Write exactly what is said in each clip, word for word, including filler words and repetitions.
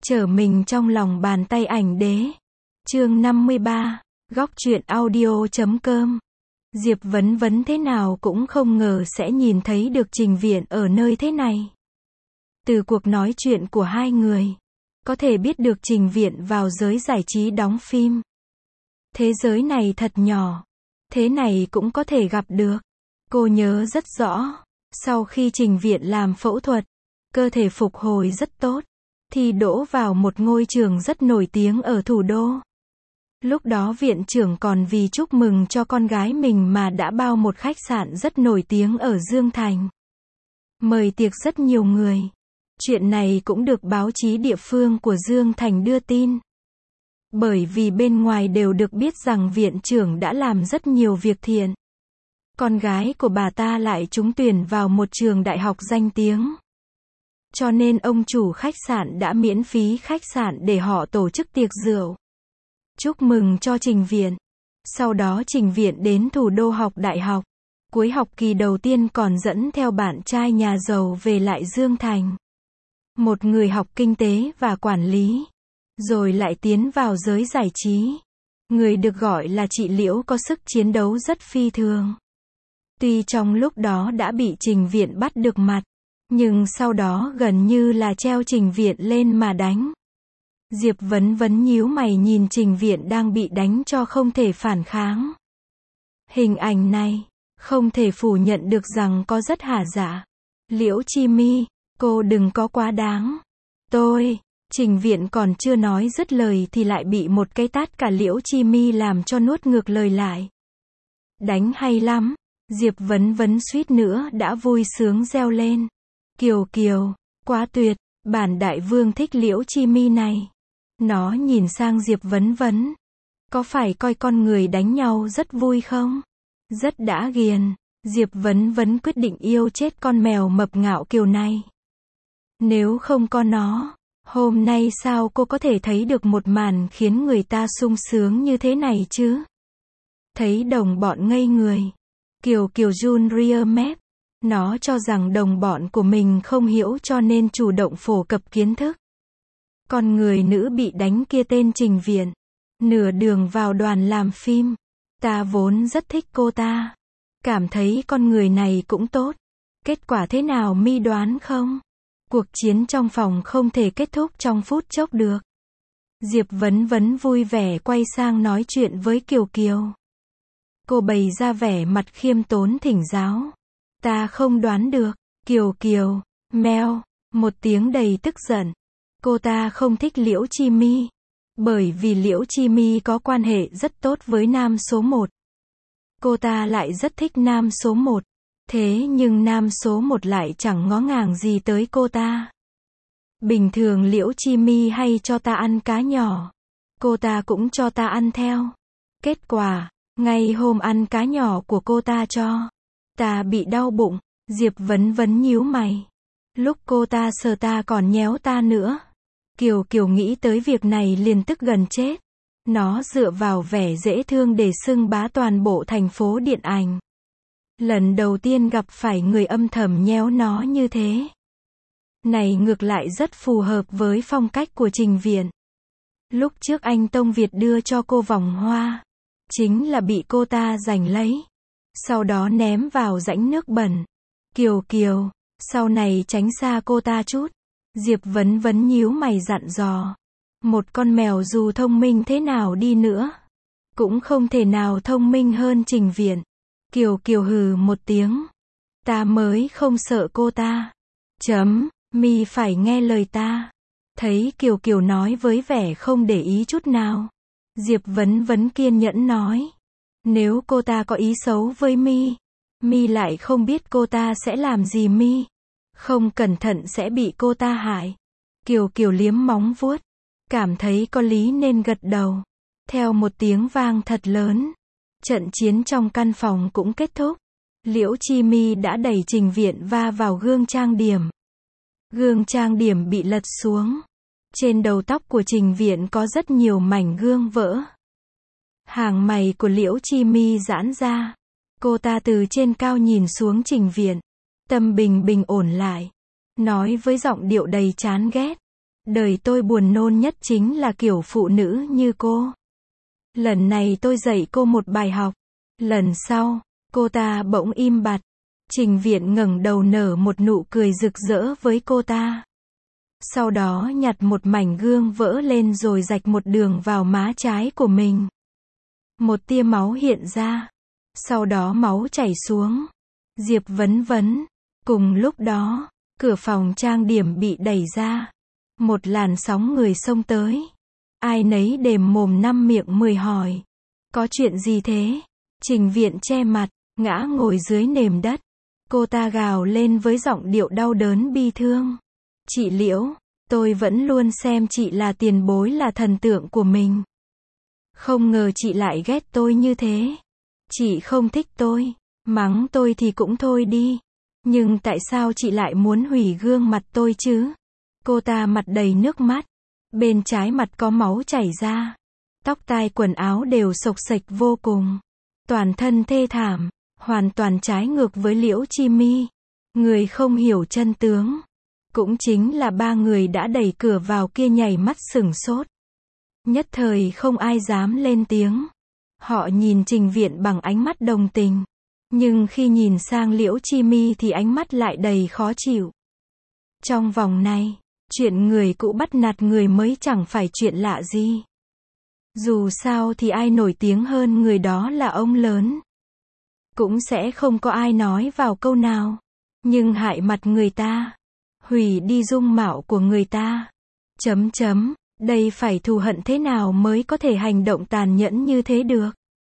Trở mình trong lòng bàn tay ảnh đế. Chương năm mươi ba, góc truyện audio chấm com. Diệp Vấn Vấn thế nào cũng không ngờ sẽ nhìn thấy được Trình Viễn ở nơi thế này. Từ cuộc nói chuyện của hai người, có thể biết được Trình Viễn vào giới giải trí đóng phim. Thế giới này thật nhỏ, thế này cũng có thể gặp được. Cô nhớ rất rõ, sau khi Trình Viễn làm phẫu thuật, cơ thể phục hồi rất tốt, thì đỗ vào một ngôi trường rất nổi tiếng ở thủ đô. Lúc đó viện trưởng còn vì chúc mừng cho con gái mình mà đã bao một khách sạn rất nổi tiếng ở Dương Thành. Mời tiệc rất nhiều người. Chuyện này cũng được báo chí địa phương của Dương Thành đưa tin. Bởi vì bên ngoài đều được biết rằng viện trưởng đã làm rất nhiều việc thiện. Con gái của bà ta lại trúng tuyển vào một trường đại học danh tiếng. Cho nên ông chủ khách sạn đã miễn phí khách sạn để họ tổ chức tiệc rượu. Chúc mừng cho Trình Viễn. Sau đó Trình Viễn đến thủ đô học đại học. Cuối học kỳ đầu tiên còn dẫn theo bạn trai nhà giàu về lại Dương Thành. Một người học kinh tế và quản lý. Rồi lại tiến vào giới giải trí. Người được gọi là chị Liễu có sức chiến đấu rất phi thường. Tuy trong lúc đó đã bị Trình Viễn bắt được mặt, nhưng sau đó gần như là treo Trình Viễn lên mà đánh. Diệp Vấn Vấn nhíu mày nhìn Trình Viễn đang bị đánh cho không thể phản kháng. Hình ảnh này, không thể phủ nhận được rằng có rất hả dạ. Liễu Chi Mi, cô đừng có quá đáng. Tôi, Trình Viễn còn chưa nói dứt lời thì lại bị một cái tát cả Liễu Chi Mi làm cho nuốt ngược lời lại. Đánh hay lắm. Diệp Vấn Vấn suýt nữa đã vui sướng reo lên. Kiều Kiều, quá tuyệt, bản đại vương thích Liễu Chi Mi này. Nó nhìn sang Diệp Vấn Vấn. Có phải coi con người đánh nhau rất vui không? Rất đã ghiền. Diệp Vấn Vấn quyết định yêu chết con mèo mập ngạo Kiều này. Nếu không có nó, hôm nay sao cô có thể thấy được một màn khiến người ta sung sướng như thế này chứ? Thấy đồng bọn ngây người. Kiều Kiều run ria mép. Nó cho rằng đồng bọn của mình không hiểu cho nên chủ động phổ cập kiến thức. Con người nữ bị đánh kia tên Trình Viễn. Nửa đường vào đoàn làm phim. Ta vốn rất thích cô ta. Cảm thấy con người này cũng tốt. Kết quả thế nào mi đoán không? Cuộc chiến trong phòng không thể kết thúc trong phút chốc được. Diệp Vấn Vấn vui vẻ quay sang nói chuyện với Kiều Kiều. Cô bày ra vẻ mặt khiêm tốn thỉnh giáo. Ta không đoán được. Kiều Kiều, meo, một tiếng đầy tức giận. Cô ta không thích Liễu Chi Mi. Bởi vì Liễu Chi Mi có quan hệ rất tốt với nam số một. Cô ta lại rất thích nam số một. Thế nhưng nam số một lại chẳng ngó ngàng gì tới cô ta. Bình thường Liễu Chi Mi hay cho ta ăn cá nhỏ. Cô ta cũng cho ta ăn theo. Kết quả, ngay hôm ăn cá nhỏ của cô ta cho, ta bị đau bụng. Diệp Vấn Vấn nhíu mày. Lúc cô ta sờ ta còn nhéo ta nữa. Kiều Kiều nghĩ tới việc này liền tức gần chết. Nó dựa vào vẻ dễ thương để xưng bá toàn bộ thành phố điện ảnh. Lần đầu tiên gặp phải người âm thầm nhéo nó như thế. Này ngược lại rất phù hợp với phong cách của Trình Viễn. Lúc trước anh Tông Việt đưa cho cô vòng hoa, chính là bị cô ta giành lấy. Sau đó ném vào rãnh nước bẩn. Kiều Kiều, sau này tránh xa cô ta chút. Diệp Vấn Vấn nhíu mày dặn dò. Một con mèo dù thông minh thế nào đi nữa, cũng không thể nào thông minh hơn Trình Viễn. Kiều Kiều hừ một tiếng. Ta mới không sợ cô ta. Chấm, mi phải nghe lời ta. Thấy Kiều Kiều nói với vẻ không để ý chút nào. Diệp Vấn Vấn kiên nhẫn nói. Nếu cô ta có ý xấu với mi, mi lại không biết cô ta sẽ làm gì mi. Không cẩn thận sẽ bị cô ta hại. Kiều Kiều liếm móng vuốt. Cảm thấy có lý nên gật đầu. Theo một tiếng vang thật lớn, trận chiến trong căn phòng cũng kết thúc. Liễu Chi Mi đã đẩy Trình Viễn va vào gương trang điểm. Gương trang điểm bị lật xuống. Trên đầu tóc của Trình Viễn có rất nhiều mảnh gương vỡ. Hàng mày của Liễu Chi Mi giãn ra. Cô ta từ trên cao nhìn xuống Trình Viễn. Tâm bình bình ổn lại. Nói với giọng điệu đầy chán ghét. Đời tôi buồn nôn nhất chính là kiểu phụ nữ như cô. Lần này tôi dạy cô một bài học. Lần sau, cô ta bỗng im bặt. Trình Viện ngẩng đầu nở một nụ cười rực rỡ với cô ta. Sau đó nhặt một mảnh gương vỡ lên rồi rạch một đường vào má trái của mình. Một tia máu hiện ra. Sau đó máu chảy xuống. Diệp vấn vấn. Cùng lúc đó, cửa phòng trang điểm bị đẩy ra. Một làn sóng người xông tới. Ai nấy đềm mồm năm miệng mười hỏi. Có chuyện gì thế? Trình Viện che mặt, ngã ngồi dưới nền đất. Cô ta gào lên với giọng điệu đau đớn bi thương. Chị Liễu, tôi vẫn luôn xem chị là tiền bối, là thần tượng của mình. Không ngờ chị lại ghét tôi như thế. Chị không thích tôi, mắng tôi thì cũng thôi đi. Nhưng tại sao chị lại muốn hủy gương mặt tôi chứ? Cô ta mặt đầy nước mắt. Bên trái mặt có máu chảy ra. Tóc tai quần áo đều xộc xệch vô cùng. Toàn thân thê thảm. Hoàn toàn trái ngược với Liễu Chi Mi. Người không hiểu chân tướng. Cũng chính là ba người đã đẩy cửa vào kia nhảy mắt sửng sốt. Nhất thời không ai dám lên tiếng. Họ nhìn Trình Viện bằng ánh mắt đồng tình. Nhưng khi nhìn sang Liễu Chi Mi thì ánh mắt lại đầy khó chịu. Trong vòng này, chuyện người cũ bắt nạt người mới chẳng phải chuyện lạ gì. Dù sao thì ai nổi tiếng hơn người đó là ông lớn. Cũng sẽ không có ai nói vào câu nào. Nhưng hại mặt người ta. Hủy đi dung mạo của người ta. Chấm chấm. Đây phải thù hận thế nào mới có thể hành động tàn nhẫn như thế được.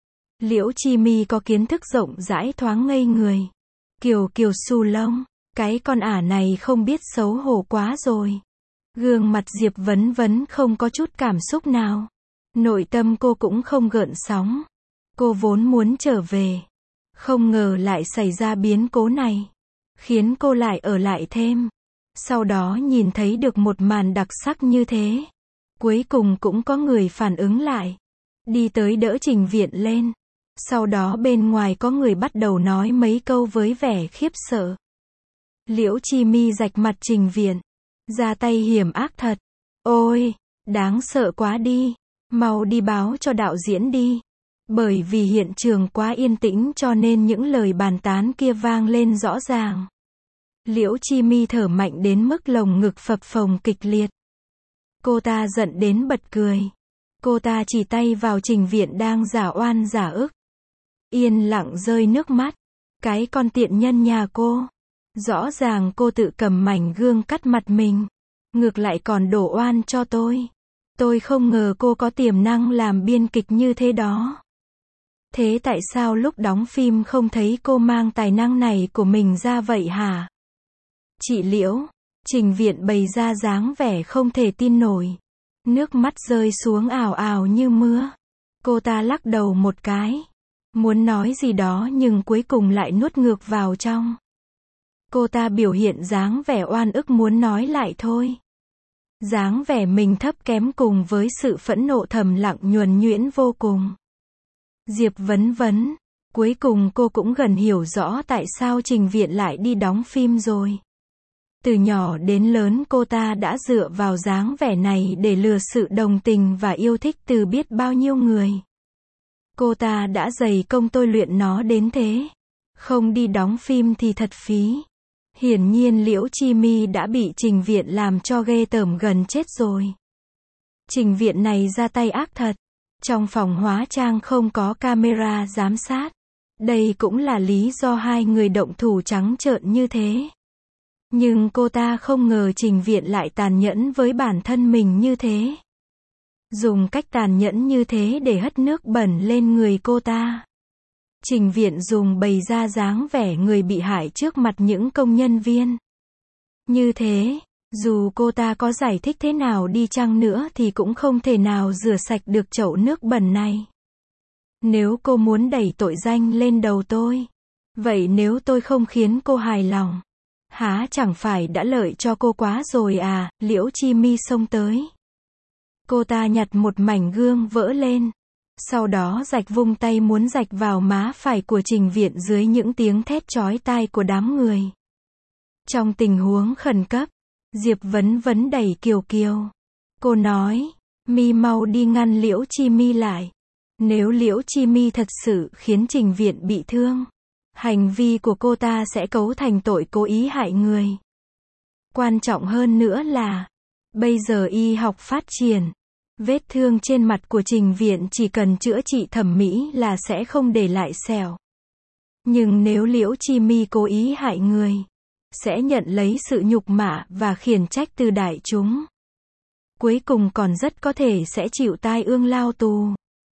Liễu Chi Mi có kiến thức rộng rãi thoáng ngây người. Kiều Kiều xù lông. Cái con ả này không biết xấu hổ quá rồi. Gương mặt Diệp vấn vấn không có chút cảm xúc nào. Nội tâm cô cũng không gợn sóng. Cô vốn muốn trở về. Không ngờ lại xảy ra biến cố này. Khiến cô lại ở lại thêm. Sau đó nhìn thấy được một màn đặc sắc như thế. Cuối cùng cũng có người phản ứng lại. Đi tới đỡ Trình Viện lên. Sau đó bên ngoài có người bắt đầu nói mấy câu với vẻ khiếp sợ. Liễu Chi Mi rạch mặt Trình Viện. Ra tay hiểm ác thật. Ôi, đáng sợ quá đi. Mau đi báo cho đạo diễn đi. Bởi vì hiện trường quá yên tĩnh cho nên những lời bàn tán kia vang lên rõ ràng. Liễu Chi Mi thở mạnh đến mức lồng ngực phập phồng kịch liệt. Cô ta giận đến bật cười. Cô ta chỉ tay vào Trình Viện đang giả oan giả ức. Yên lặng rơi nước mắt. Cái con tiện nhân nhà cô. Rõ ràng cô tự cầm mảnh gương cắt mặt mình. Ngược lại còn đổ oan cho tôi. Tôi không ngờ cô có tiềm năng làm biên kịch như thế đó. Thế tại sao lúc đóng phim không thấy cô mang tài năng này của mình ra vậy hả? Chị Liễu, Trình Viện bày ra dáng vẻ không thể tin nổi. Nước mắt rơi xuống ào ào như mưa. Cô ta lắc đầu một cái. Muốn nói gì đó nhưng cuối cùng lại nuốt ngược vào trong. Cô ta biểu hiện dáng vẻ oan ức muốn nói lại thôi. Dáng vẻ mình thấp kém cùng với sự phẫn nộ thầm lặng nhuần nhuyễn vô cùng. Diệp vấn vấn. Cuối cùng cô cũng gần hiểu rõ tại sao Trình Viện lại đi đóng phim rồi. Từ nhỏ đến lớn cô ta đã dựa vào dáng vẻ này để lừa sự đồng tình và yêu thích từ biết bao nhiêu người. Cô ta đã dày công tôi luyện nó đến thế. Không đi đóng phim thì thật phí. Hiển nhiên Liễu Chi Mi đã bị Trình Viện làm cho ghê tởm gần chết rồi. Trình Viện này ra tay ác thật. Trong phòng hóa trang không có camera giám sát. Đây cũng là lý do hai người động thủ trắng trợn như thế. Nhưng cô ta không ngờ Trình Viện lại tàn nhẫn với bản thân mình như thế. Dùng cách tàn nhẫn như thế để hất nước bẩn lên người cô ta. Trình Viện dùng bày ra dáng vẻ người bị hại trước mặt những công nhân viên. Như thế, dù cô ta có giải thích thế nào đi chăng nữa thì cũng không thể nào rửa sạch được chậu nước bẩn này. Nếu cô muốn đẩy tội danh lên đầu tôi, vậy nếu tôi không khiến cô hài lòng, há chẳng phải đã lợi cho cô quá rồi à? Liễu Chi Mi xông tới. Cô ta nhặt một mảnh gương vỡ lên. Sau đó rạch vung tay muốn rạch vào má phải của Trình Viện dưới những tiếng thét chói tai của đám người. Trong tình huống khẩn cấp, Diệp Vấn Vấn đẩy Kiều Kiều. Cô nói, mi mau đi ngăn Liễu Chi Mi lại. Nếu Liễu Chi Mi thật sự khiến Trình Viện bị thương, hành vi của cô ta sẽ cấu thành tội cố ý hại người. Quan trọng hơn nữa là, bây giờ y học phát triển, vết thương trên mặt của Trình Viện chỉ cần chữa trị thẩm mỹ là sẽ không để lại sẹo. Nhưng nếu Liễu Chi Mi cố ý hại người, sẽ nhận lấy sự nhục mạ và khiển trách từ đại chúng. Cuối cùng còn rất có thể sẽ chịu tai ương lao tù.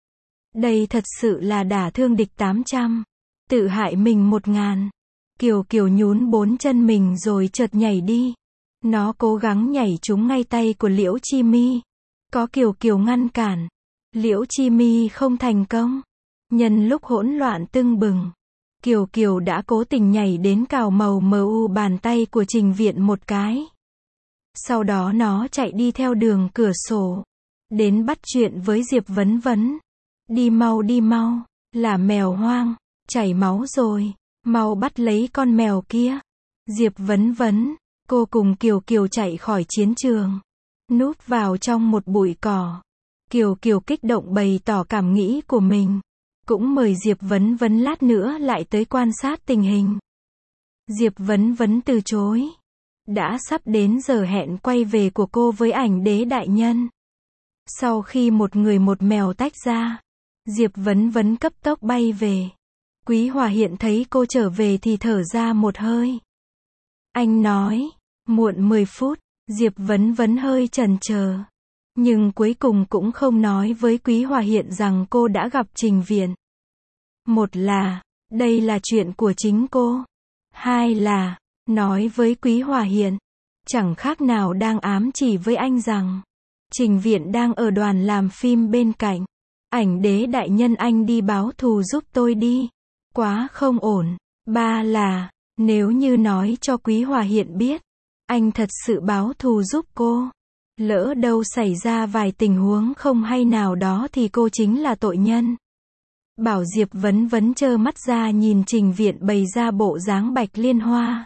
Đây thật sự là đả thương địch tám trăm, tự hại mình một ngàn. Kiều Kiều nhún bốn chân mình rồi chợt nhảy đi. Nó cố gắng nhảy trúng ngay tay của Liễu Chi Mi. Có Kiều Kiều ngăn cản, Liễu Chi Mi không thành công. Nhân lúc hỗn loạn tưng bừng, Kiều Kiều đã cố tình nhảy đến cào màu mờ u bàn tay của Trình Viện một cái. Sau đó nó chạy đi theo đường cửa sổ, đến bắt chuyện với Diệp Vấn Vấn. Đi mau đi mau, là mèo hoang, chảy máu rồi, mau bắt lấy con mèo kia. Diệp Vấn Vấn, cô cùng Kiều Kiều chạy khỏi chiến trường, núp vào trong một bụi cỏ. Kiều Kiều kích động bày tỏ cảm nghĩ của mình, cũng mời Diệp Vấn Vấn lát nữa lại tới quan sát tình hình. Diệp Vấn Vấn từ chối. Đã sắp đến giờ hẹn quay về của cô với ảnh đế đại nhân. Sau khi một người một mèo tách ra, Diệp Vấn Vấn cấp tốc bay về. Quý Hòa Hiện thấy cô trở về thì thở ra một hơi. Anh nói, muộn mười phút, Diệp Vấn Vấn hơi chần chờ. Nhưng cuối cùng cũng không nói với Quý Hòa Hiện rằng cô đã gặp Trình Viện. Một là, đây là chuyện của chính cô. Hai là, nói với Quý Hòa Hiện, chẳng khác nào đang ám chỉ với anh rằng, Trình Viện đang ở đoàn làm phim bên cạnh. Ảnh đế đại nhân anh đi báo thù giúp tôi đi. Quá không ổn. Ba là, nếu như nói cho Quý Hòa Hiện biết, anh thật sự báo thù giúp cô. Lỡ đâu xảy ra vài tình huống không hay nào đó thì cô chính là tội nhân. Bảo Diệp Vấn Vấn trơ mắt ra nhìn Trình Viện bày ra bộ dáng bạch liên hoa.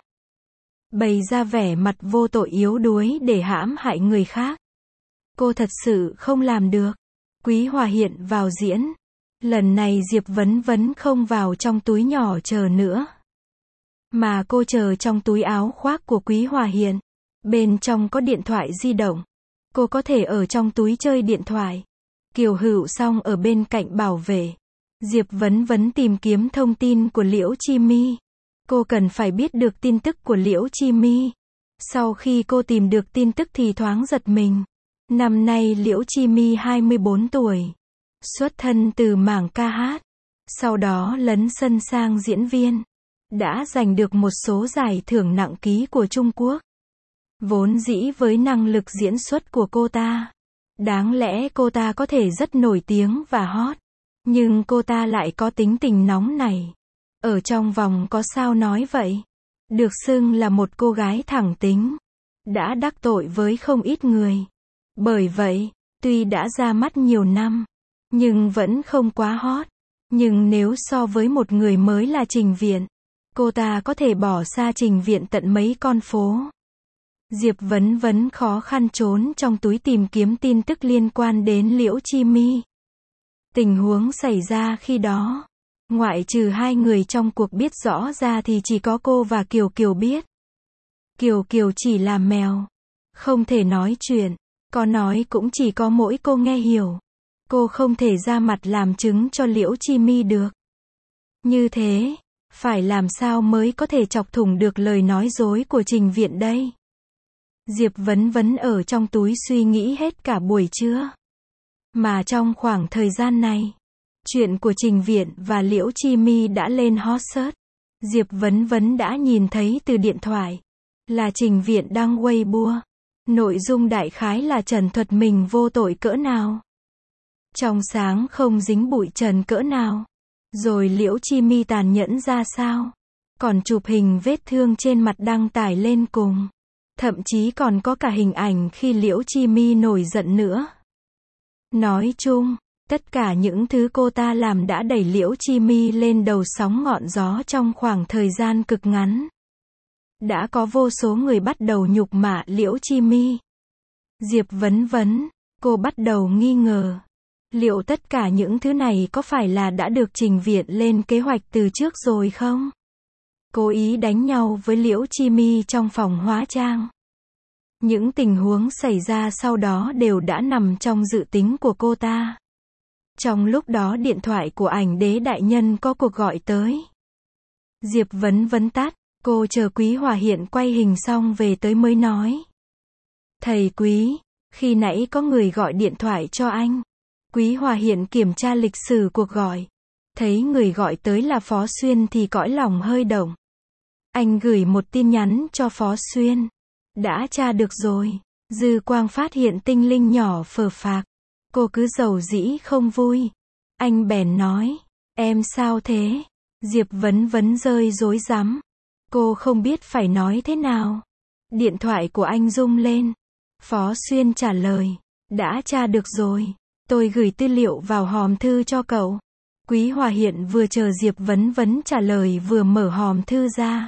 Bày ra vẻ mặt vô tội yếu đuối để hãm hại người khác. Cô thật sự không làm được. Quý Hòa Hiện vào diễn. Lần này Diệp Vấn Vấn không vào trong túi nhỏ chờ nữa, mà cô chờ trong túi áo khoác của Quý Hòa Hiện. Bên trong có điện thoại di động. Cô có thể ở trong túi chơi điện thoại. Kiều Hữu Song ở bên cạnh bảo vệ. Diệp Vấn Vấn tìm kiếm thông tin của Liễu Chi Mi. Cô cần phải biết được tin tức của Liễu Chi Mi. Sau khi cô tìm được tin tức thì thoáng giật mình. Năm nay Liễu Chi Mi hai mươi bốn tuổi. Xuất thân từ mảng ca hát. Sau đó lấn sân sang diễn viên. Đã giành được một số giải thưởng nặng ký của Trung Quốc. Vốn dĩ với năng lực diễn xuất của cô ta, đáng lẽ cô ta có thể rất nổi tiếng và hot. Nhưng cô ta lại có tính tình nóng này. Ở trong vòng có sao nói vậy. Được xưng là một cô gái thẳng tính. Đã đắc tội với không ít người. Bởi vậy, tuy đã ra mắt nhiều năm, nhưng vẫn không quá hot. Nhưng nếu so với một người mới là Trình Viện, cô ta có thể bỏ xa Trình Viện tận mấy con phố. Diệp Vấn Vấn khó khăn trốn trong túi tìm kiếm tin tức liên quan đến Liễu Chi Mi. Tình huống xảy ra khi đó, ngoại trừ hai người trong cuộc biết rõ ra thì chỉ có cô và Kiều Kiều biết. Kiều Kiều chỉ là mèo, không thể nói chuyện, có nói cũng chỉ có mỗi cô nghe hiểu. Cô không thể ra mặt làm chứng cho Liễu Chi Mi được. Như thế, phải làm sao mới có thể chọc thủng được lời nói dối của Trình Viện đây? Diệp Vấn Vấn ở trong túi suy nghĩ hết cả buổi trưa. Mà trong khoảng thời gian này, chuyện của Trình Viện và Liễu Chi Mi đã lên hot search. Diệp Vấn Vấn đã nhìn thấy từ điện thoại là Trình Viện đăng Weibo. Nội dung đại khái là trần thuật mình vô tội cỡ nào, trong sáng không dính bụi trần cỡ nào, rồi Liễu Chi Mi tàn nhẫn ra sao. Còn chụp hình vết thương trên mặt đăng tải lên cùng. Thậm chí còn có cả hình ảnh khi Liễu Chi Mi nổi giận nữa. Nói chung, tất cả những thứ cô ta làm đã đẩy Liễu Chi Mi lên đầu sóng ngọn gió trong khoảng thời gian cực ngắn. đã có vô số người bắt đầu nhục mạ Liễu Chi Mi. Diệp Vấn Vấn, cô bắt đầu nghi ngờ. Liệu tất cả những thứ này có phải là đã được Trình Viện lên kế hoạch từ trước rồi không? Cố ý đánh nhau với Liễu Chi Mi trong phòng hóa trang. Những tình huống xảy ra sau đó đều đã nằm trong dự tính của cô ta. Trong lúc đó điện thoại của Ảnh Đế đại nhân có cuộc gọi tới. Diệp Vấn Vấn tắt, cô chờ Quý Hòa Hiện quay hình xong về tới mới nói. Thầy Quý, khi nãy có người gọi điện thoại cho anh. Quý Hòa Hiện kiểm tra lịch sử cuộc gọi. Thấy người gọi tới là Phó Xuyên thì cõi lòng hơi động. Anh gửi một tin nhắn cho Phó Xuyên. Đã tra được rồi. Dư Quang phát hiện tinh linh nhỏ phờ phạc. Cô cứ giàu dĩ không vui. Anh bèn nói. Em sao thế? Diệp Vấn Vấn rơi rối rắm. Cô không biết phải nói thế nào. Điện thoại của anh rung lên. Phó Xuyên trả lời. Đã tra được rồi. Tôi gửi tư liệu vào hòm thư cho cậu. Quý Hòa Hiện vừa chờ Diệp Vấn Vấn trả lời vừa mở hòm thư ra.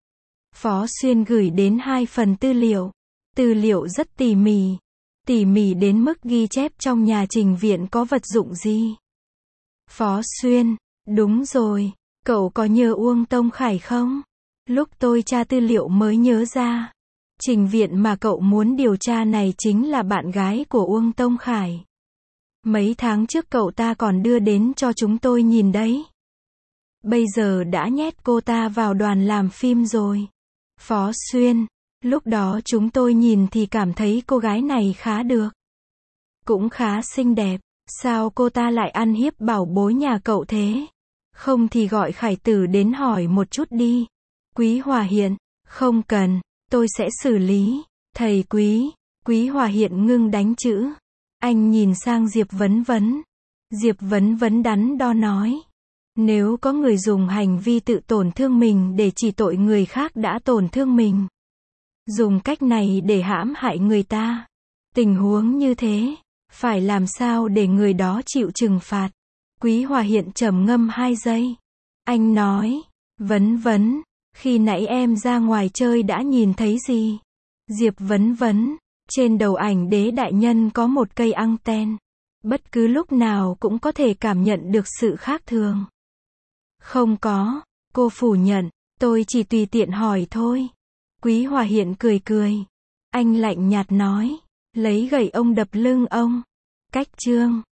Phó Xuyên gửi đến hai phần tư liệu. Tư liệu rất tỉ mỉ. Tỉ mỉ đến mức ghi chép trong nhà Trình Viện có vật dụng gì. Phó Xuyên, đúng rồi, cậu có nhớ Uông Tông Khải không? Lúc tôi tra tư liệu mới nhớ ra. Trình Viện mà cậu muốn điều tra này chính là bạn gái của Uông Tông Khải. Mấy tháng trước cậu ta còn đưa đến cho chúng tôi nhìn đấy. Bây giờ đã nhét cô ta vào đoàn làm phim rồi. Phó Xuyên, lúc đó chúng tôi nhìn thì cảm thấy cô gái này khá được. Cũng khá xinh đẹp. Sao cô ta lại ăn hiếp bảo bối nhà cậu thế? Không thì gọi Khải Tử đến hỏi một chút đi. Quý Hòa Hiện, không cần, tôi sẽ xử lý. Thầy Quý, Quý Hòa Hiện ngưng đánh chữ. Anh nhìn sang Diệp Vấn Vấn. Diệp Vấn Vấn đắn đo nói. Nếu có người dùng hành vi tự tổn thương mình để chỉ tội người khác đã tổn thương mình. Dùng cách này để hãm hại người ta. Tình huống như thế, phải làm sao để người đó chịu trừng phạt? Quý Hòa Hiện trầm ngâm hai giây. Anh nói, Vấn Vấn, khi nãy em ra ngoài chơi đã nhìn thấy gì? Diệp Vấn Vấn, trên đầu Ảnh Đế đại nhân có một cây anten. Bất cứ lúc nào cũng có thể cảm nhận được sự khác thường. Không có, cô phủ nhận, tôi chỉ tùy tiện hỏi thôi. Quý Hòa Hiện cười cười. Anh lạnh nhạt nói, lấy gậy ông đập lưng ông. Cách chương